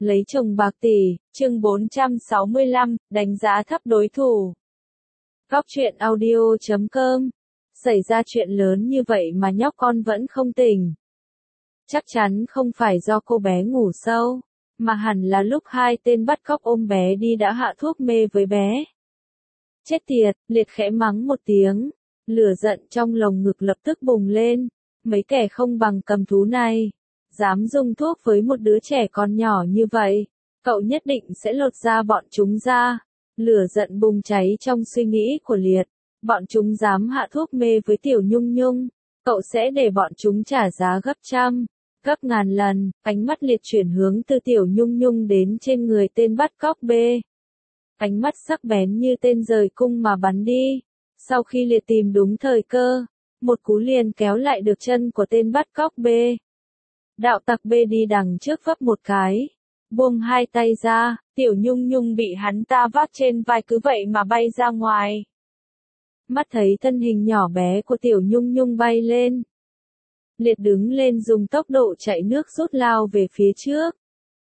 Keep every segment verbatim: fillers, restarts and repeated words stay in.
Lấy chồng bạc tỷ, chương bốn trăm sáu mươi lăm, đánh giá thấp đối thủ. Góc truyện audio chấm com. Xảy ra chuyện lớn như vậy mà nhóc con vẫn không tỉnh. Chắc chắn không phải do cô bé ngủ sâu, mà hẳn là lúc hai tên bắt cóc ôm bé đi đã hạ thuốc mê với bé. Chết tiệt, Liệt khẽ mắng một tiếng, lửa giận trong lồng ngực lập tức bùng lên. Mấy kẻ không bằng cầm thú này, dám dùng thuốc với một đứa trẻ con nhỏ như vậy, cậu nhất định sẽ lột da bọn chúng ra. Lửa giận bùng cháy trong suy nghĩ của Liệt, bọn chúng dám hạ thuốc mê với Tiểu Nhung Nhung, cậu sẽ để bọn chúng trả giá gấp trăm, gấp ngàn lần. Ánh mắt Liệt chuyển hướng từ Tiểu Nhung Nhung đến trên người tên bắt cóc B. Ánh mắt sắc bén như tên rời cung mà bắn đi. Sau khi Liệt tìm đúng thời cơ, một cú liền kéo lại được chân của tên bắt cóc B. Đạo tặc B đi đằng trước vấp một cái, buông hai tay ra, Tiểu Nhung Nhung bị hắn ta vác trên vai cứ vậy mà bay ra ngoài. Mắt thấy thân hình nhỏ bé của Tiểu Nhung Nhung bay lên, Liệt đứng lên dùng tốc độ chạy nước rút lao về phía trước.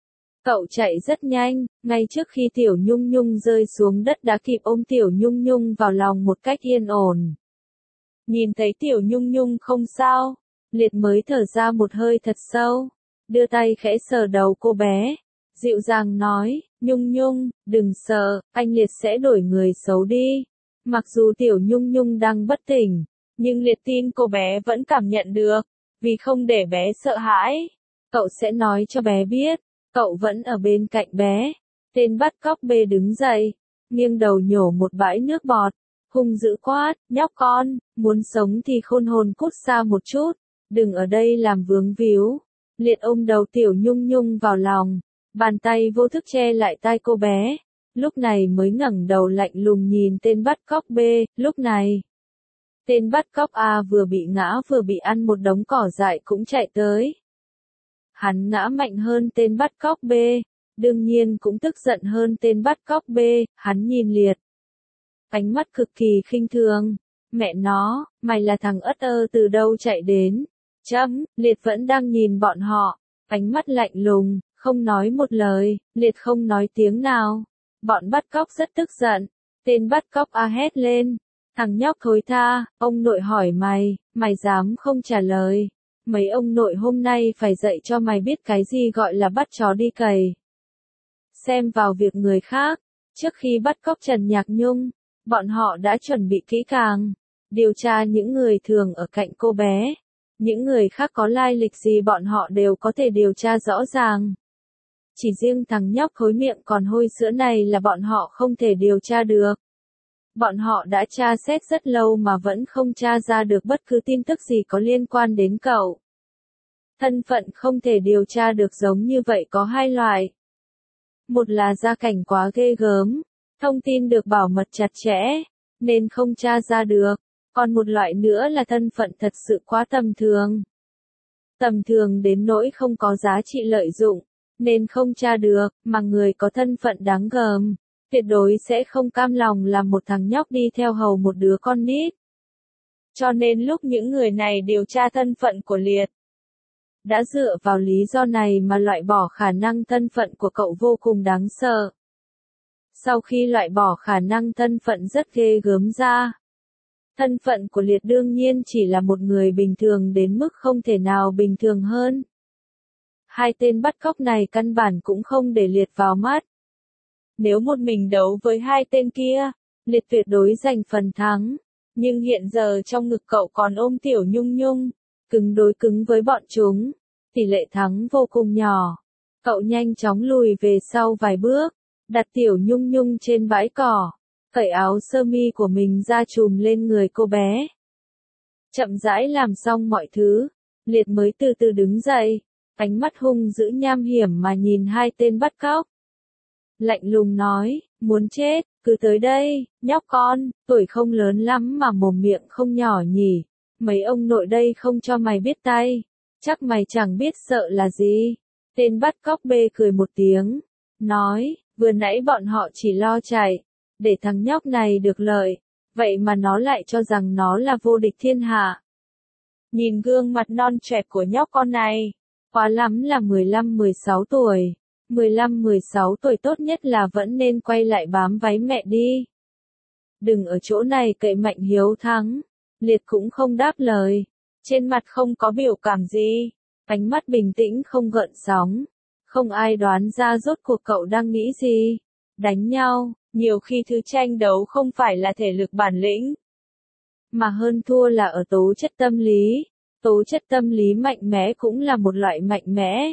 Cậu chạy rất nhanh, ngay trước khi Tiểu Nhung Nhung rơi xuống đất đã kịp ôm Tiểu Nhung Nhung vào lòng một cách yên ổn. Nhìn thấy Tiểu Nhung Nhung không sao, Liệt mới thở ra một hơi thật sâu, đưa tay khẽ sờ đầu cô bé, dịu dàng nói, Nhung Nhung, đừng sợ, anh Liệt sẽ đổi người xấu đi. Mặc dù Tiểu Nhung Nhung đang bất tỉnh, nhưng Liệt tin cô bé vẫn cảm nhận được, vì không để bé sợ hãi, cậu sẽ nói cho bé biết, cậu vẫn ở bên cạnh bé. Tên bắt cóc B đứng dậy, nghiêng đầu nhổ một bãi nước bọt, hung dữ quát, nhóc con, muốn sống thì khôn hồn cút xa một chút, đừng ở đây làm vướng víu. Liệt ôm đầu Tiểu Nhung Nhung vào lòng, bàn tay vô thức che lại tai cô bé, lúc này mới ngẩng đầu lạnh lùng nhìn tên bắt cóc B. Lúc này, tên bắt cóc A vừa bị ngã vừa bị ăn một đống cỏ dại cũng chạy tới. Hắn ngã mạnh hơn tên bắt cóc B, đương nhiên cũng tức giận hơn tên bắt cóc B. Hắn nhìn Liệt, ánh mắt cực kỳ khinh thường, mẹ nó, mày là thằng ất ơ từ đâu chạy đến. Chấm, Liệt vẫn đang nhìn bọn họ, ánh mắt lạnh lùng, không nói một lời. Liệt không nói tiếng nào. Bọn bắt cóc rất tức giận, tên bắt cóc A hét lên, thằng nhóc thối tha, ông nội hỏi mày, mày dám không trả lời. Mấy ông nội hôm nay phải dạy cho mày biết cái gì gọi là bắt chó đi cày. Xem vào việc người khác, trước khi bắt cóc Trần Nhạc Nhung, bọn họ đã chuẩn bị kỹ càng, điều tra những người thường ở cạnh cô bé. Những người khác có lai lịch gì bọn họ đều có thể điều tra rõ ràng. Chỉ riêng thằng nhóc khối miệng còn hôi sữa này là bọn họ không thể điều tra được. Bọn họ đã tra xét rất lâu mà vẫn không tra ra được bất cứ tin tức gì có liên quan đến cậu. Thân phận không thể điều tra được giống như vậy có hai loại. Một là gia cảnh quá ghê gớm, thông tin được bảo mật chặt chẽ, nên không tra ra được. Còn một loại nữa là thân phận thật sự quá tầm thường. Tầm thường đến nỗi không có giá trị lợi dụng, nên không tra được, mà người có thân phận đáng gờm, tuyệt đối sẽ không cam lòng làm một thằng nhóc đi theo hầu một đứa con nít. Cho nên lúc những người này điều tra thân phận của Liệt, đã dựa vào lý do này mà loại bỏ khả năng thân phận của cậu vô cùng đáng sợ. Sau khi loại bỏ khả năng thân phận rất ghê gớm ra, thân phận của Liệt đương nhiên chỉ là một người bình thường đến mức không thể nào bình thường hơn. Hai tên bắt cóc này căn bản cũng không để Liệt vào mắt. Nếu một mình đấu với hai tên kia, Liệt tuyệt đối giành phần thắng. Nhưng hiện giờ trong ngực cậu còn ôm Tiểu Nhung Nhung, cứng đối cứng với bọn chúng, tỷ lệ thắng vô cùng nhỏ. Cậu nhanh chóng lùi về sau vài bước, đặt Tiểu Nhung Nhung trên bãi cỏ, cởi áo sơ mi của mình ra trùm lên người cô bé. Chậm rãi làm xong mọi thứ, Liệt mới từ từ đứng dậy, ánh mắt hung dữ nham hiểm mà nhìn hai tên bắt cóc. Lạnh lùng nói, muốn chết, cứ tới đây, nhóc con, tuổi không lớn lắm mà mồm miệng không nhỏ nhỉ. Mấy ông nội đây không cho mày biết tay, chắc mày chẳng biết sợ là gì. Tên bắt cóc B cười một tiếng, nói, vừa nãy bọn họ chỉ lo chạy, để thằng nhóc này được lợi, vậy mà nó lại cho rằng nó là vô địch thiên hạ. Nhìn gương mặt non trẻ của nhóc con này, quá lắm là mười lăm mười sáu tuổi, mười lăm mười sáu tuổi tốt nhất là vẫn nên quay lại bám váy mẹ đi. Đừng ở chỗ này cậy mạnh hiếu thắng. Liệt cũng không đáp lời. Trên mặt không có biểu cảm gì. Ánh mắt bình tĩnh không gợn sóng. Không ai đoán ra rốt cuộc cậu đang nghĩ gì. Đánh nhau, nhiều khi thứ tranh đấu không phải là thể lực bản lĩnh. Mà hơn thua là ở tố chất tâm lý. Tố chất tâm lý mạnh mẽ cũng là một loại mạnh mẽ.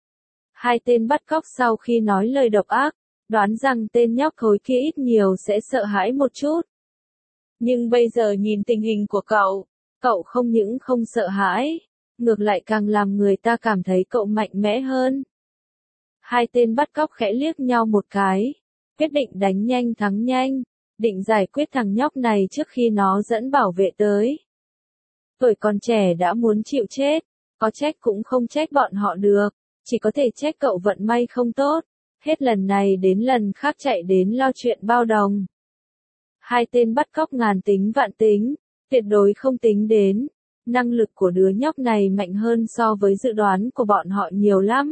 Hai tên bắt cóc sau khi nói lời độc ác, đoán rằng tên nhóc thối kia ít nhiều sẽ sợ hãi một chút. Nhưng bây giờ nhìn tình hình của cậu, cậu không những không sợ hãi, ngược lại càng làm người ta cảm thấy cậu mạnh mẽ hơn. Hai tên bắt cóc khẽ liếc nhau một cái, quyết định đánh nhanh thắng nhanh, định giải quyết thằng nhóc này trước khi nó dẫn bảo vệ tới. Tuổi còn trẻ đã muốn chịu chết, có trách cũng không trách bọn họ được, chỉ có thể trách cậu vận may không tốt, hết lần này đến lần khác chạy đến lo chuyện bao đồng. Hai tên bắt cóc ngàn tính vạn tính, tuyệt đối không tính đến, năng lực của đứa nhóc này mạnh hơn so với dự đoán của bọn họ nhiều lắm.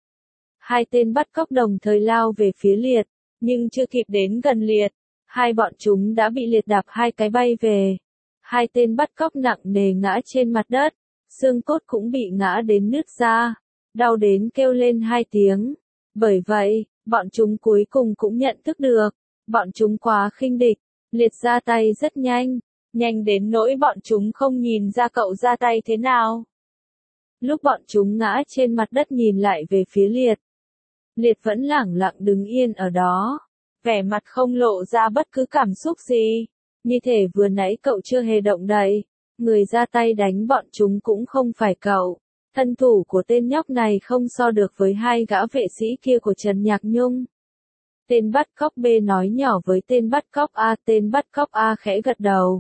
Hai tên bắt cóc đồng thời lao về phía Liệt, nhưng chưa kịp đến gần Liệt, hai bọn chúng đã bị Liệt đạp hai cái bay về. Hai tên bắt cóc nặng nề ngã trên mặt đất, xương cốt cũng bị ngã đến nứt ra, đau đến kêu lên hai tiếng. Bởi vậy, bọn chúng cuối cùng cũng nhận thức được, bọn chúng quá khinh địch, Liệt ra tay rất nhanh, nhanh đến nỗi bọn chúng không nhìn ra cậu ra tay thế nào. Lúc bọn chúng ngã trên mặt đất nhìn lại về phía Liệt, Liệt vẫn lẳng lặng đứng yên ở đó, vẻ mặt không lộ ra bất cứ cảm xúc gì, như thể vừa nãy cậu chưa hề động đậy, người ra tay đánh bọn chúng cũng không phải cậu. Thân thủ của tên nhóc này không so được với hai gã vệ sĩ kia của Trần Nhạc Nhung. Tên bắt cóc B nói nhỏ với tên bắt cóc A, tên bắt cóc A khẽ gật đầu.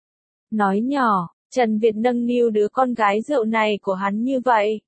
Nói nhỏ, Trần Việt nâng niu đứa con gái rượu này của hắn như vậy.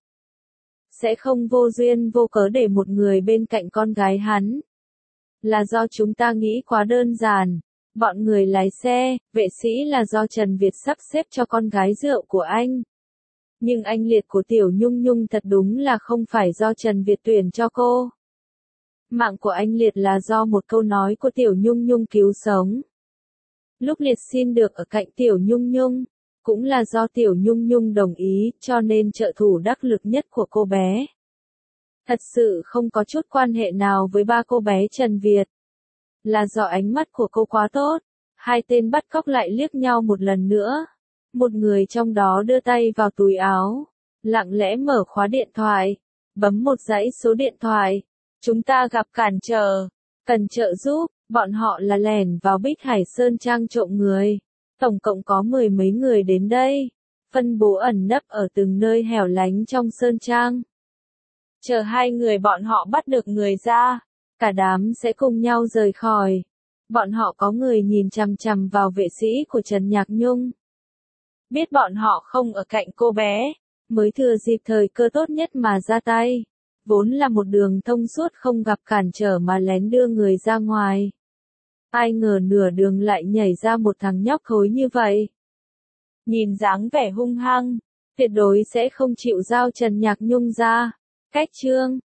Sẽ không vô duyên vô cớ để một người bên cạnh con gái hắn. Là do chúng ta nghĩ quá đơn giản. Bọn người lái xe, vệ sĩ là do Trần Việt sắp xếp cho con gái rượu của anh. Nhưng anh Liệt của Tiểu Nhung Nhung thật đúng là không phải do Trần Việt tuyển cho cô. Mạng của anh Liệt là do một câu nói của Tiểu Nhung Nhung cứu sống. Lúc Liệt xin được ở cạnh Tiểu Nhung Nhung, cũng là do Tiểu Nhung Nhung đồng ý, cho nên trợ thủ đắc lực nhất của cô bé. Thật sự không có chút quan hệ nào với ba cô bé Trần Việt. Là do ánh mắt của cô quá tốt. Hai tên bắt cóc lại liếc nhau một lần nữa. Một người trong đó đưa tay vào túi áo, lặng lẽ mở khóa điện thoại, bấm một dãy số điện thoại. Chúng ta gặp cản trở, cần trợ giúp, bọn họ là lẻn vào Bích Hải Sơn Trang trộm người. Tổng cộng có mười mấy người đến đây, phân bố ẩn nấp ở từng nơi hẻo lánh trong Sơn Trang. Chờ hai người bọn họ bắt được người ra, cả đám sẽ cùng nhau rời khỏi. Bọn họ có người nhìn chằm chằm vào vệ sĩ của Trần Nhạc Nhung. Biết bọn họ không ở cạnh cô bé, mới thừa dịp thời cơ tốt nhất mà ra tay. Vốn là một đường thông suốt không gặp cản trở mà lén đưa người ra ngoài. Ai ngờ nửa đường lại nhảy ra một thằng nhóc thối như vậy. Nhìn dáng vẻ hung hăng, tuyệt đối sẽ không chịu giao Trần Nhạc Nhung ra. Cách chương